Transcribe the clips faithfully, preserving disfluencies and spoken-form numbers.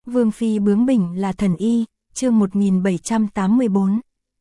Vương phi bướng bỉnh là thần y, chương một nghìn bảy trăm tám mươi tư.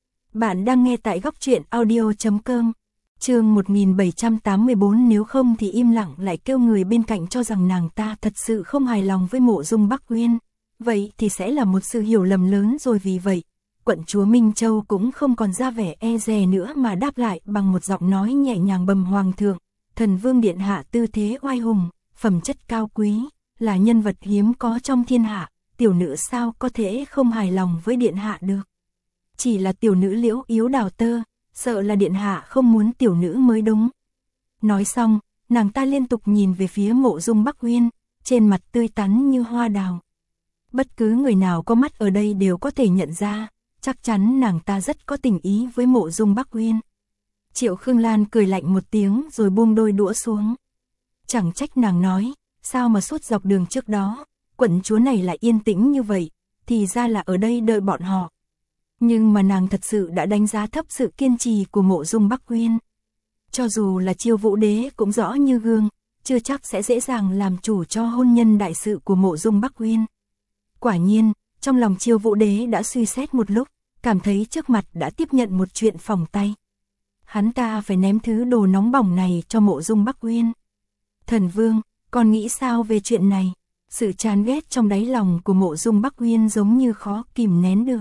Bạn đang nghe tại góc truyện audio chấm com. Chương một nghìn bảy trăm tám mươi tư, nếu không thì im lặng lại kêu người bên cạnh cho rằng nàng ta thật sự không hài lòng với Mộ Dung Bắc Uyên, vậy thì sẽ là một sự hiểu lầm lớn rồi. Vì vậy, quận chúa Minh Châu cũng không còn ra vẻ e dè nữa mà đáp lại bằng một giọng nói nhẹ nhàng bẩm: Hoàng thượng, Thần Vương điện hạ tư thế oai hùng, phẩm chất cao quý, là nhân vật hiếm có trong thiên hạ, tiểu nữ sao có thể không hài lòng với điện hạ được. Chỉ là tiểu nữ liễu yếu đào tơ, sợ là điện hạ không muốn tiểu nữ mới đúng. Nói xong, nàng ta liên tục nhìn về phía Mộ Dung Bắc Uyên, trên mặt tươi tắn như hoa đào. Bất cứ người nào có mắt ở đây đều có thể nhận ra, chắc chắn nàng ta rất có tình ý với Mộ Dung Bắc Uyên. Triệu Khương Lan cười lạnh một tiếng rồi buông đôi đũa xuống. Chẳng trách nàng nói, sao mà suốt dọc đường trước đó, quận chúa này lại yên tĩnh như vậy, thì ra là ở đây đợi bọn họ. Nhưng mà nàng thật sự đã đánh giá thấp sự kiên trì của Mộ Dung Bắc Uyên. Cho dù là Chiêu Vũ Đế cũng rõ như gương, chưa chắc sẽ dễ dàng làm chủ cho hôn nhân đại sự của Mộ Dung Bắc Uyên. Quả nhiên, trong lòng Chiêu Vũ Đế đã suy xét một lúc, cảm thấy trước mặt đã tiếp nhận một chuyện phỏng tay. Hắn ta phải ném thứ đồ nóng bỏng này cho Mộ Dung Bắc Uyên. Thần Vương, con nghĩ sao về chuyện này? Sự chán ghét trong đáy lòng của Mộ Dung Bắc Uyên giống như khó kìm nén được.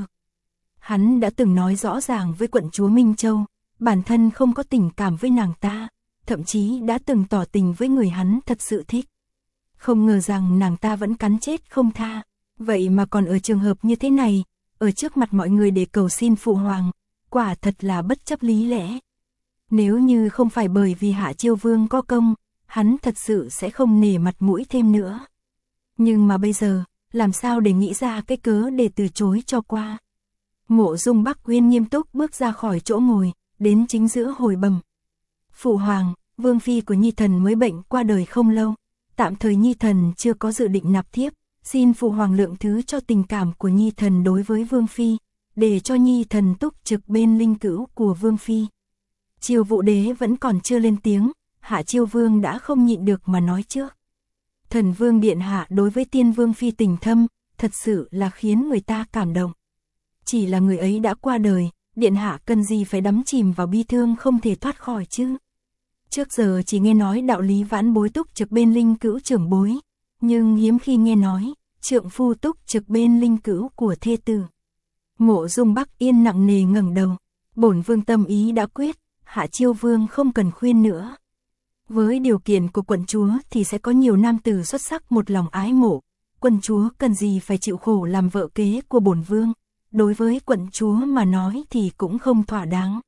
Hắn đã từng nói rõ ràng với quận chúa Minh Châu, bản thân không có tình cảm với nàng ta, thậm chí đã từng tỏ tình với người hắn thật sự thích. Không ngờ rằng nàng ta vẫn cắn chết không tha, vậy mà còn ở trường hợp như thế này, ở trước mặt mọi người để cầu xin phụ hoàng, quả thật là bất chấp lý lẽ. Nếu như không phải bởi vì Hạ Chiêu Vương có công, hắn thật sự sẽ không nể mặt mũi thêm nữa. Nhưng mà bây giờ, làm sao để nghĩ ra cái cớ để từ chối cho qua? Mộ Dung Bắc Uyên nghiêm túc bước ra khỏi chỗ ngồi, đến chính giữa hồi bẩm. Phụ hoàng, Vương phi của Nhi thần mới bệnh qua đời không lâu, tạm thời Nhi thần chưa có dự định nạp thiếp, xin phụ hoàng lượng thứ cho tình cảm của Nhi thần đối với Vương phi, để cho Nhi thần túc trực bên linh cữu của Vương phi. Chiêu Vũ Đế vẫn còn chưa lên tiếng, Hạ Chiêu Vương đã không nhịn được mà nói trước. Thần Vương điện hạ đối với Tiên Vương phi tình thâm, thật sự là khiến người ta cảm động. Chỉ là người ấy đã qua đời, điện hạ cần gì phải đắm chìm vào bi thương không thể thoát khỏi chứ? Trước giờ chỉ nghe nói đạo lý vãn bối túc trực bên linh cữu trưởng bối, nhưng hiếm khi nghe nói trượng phu túc trực bên linh cữu của thê tử. Mộ Dung Bắc Yên nặng nề ngẩng đầu, bổn vương tâm ý đã quyết, Hạ Chiêu Vương không cần khuyên nữa. Với điều kiện của quận chúa thì sẽ có nhiều nam tử xuất sắc một lòng ái mộ, quận chúa cần gì phải chịu khổ làm vợ kế của bổn vương, đối với quận chúa mà nói thì cũng không thỏa đáng.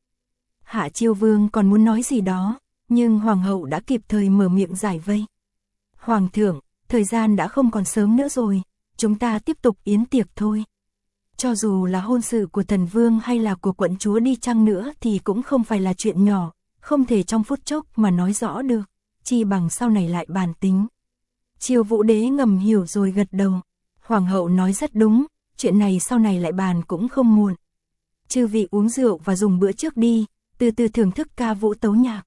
Hạ Chiêu Vương còn muốn nói gì đó, nhưng hoàng hậu đã kịp thời mở miệng giải vây. Hoàng thượng, thời gian đã không còn sớm nữa rồi, chúng ta tiếp tục yến tiệc thôi. Cho dù là hôn sự của thần vương hay là của quận chúa đi chăng nữa thì cũng không phải là chuyện nhỏ, không thể trong phút chốc mà nói rõ được, chi bằng sau này lại bàn tính. Chiêu Vũ Đế ngầm hiểu rồi gật đầu. Hoàng hậu nói rất đúng, chuyện này sau này lại bàn cũng không muộn. Chư vị uống rượu và dùng bữa trước đi, từ từ thưởng thức ca vũ tấu nhạc.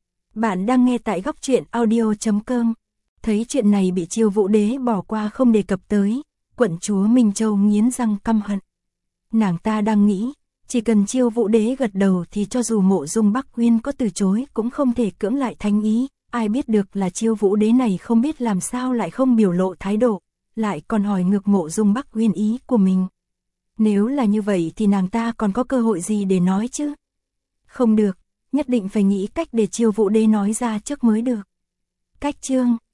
Bạn đang nghe tại góc truyện audio chấm com. Thấy chuyện này bị Chiêu Vũ Đế bỏ qua không đề cập tới, quận chúa Minh Châu nghiến răng căm hận. Nàng ta đang nghĩ, chỉ cần Chiêu Vũ Đế gật đầu thì cho dù Mộ Dung Bắc Uyên có từ chối cũng không thể cưỡng lại thánh ý. Ai biết được là Chiêu Vũ Đế này không biết làm sao lại không biểu lộ thái độ, lại còn hỏi ngược Mộ Dung Bắc Uyên ý của mình. Nếu là như vậy thì nàng ta còn có cơ hội gì để nói chứ? Không được, nhất định phải nghĩ cách để Chiêu Vũ Đế nói ra trước mới được. Cách chương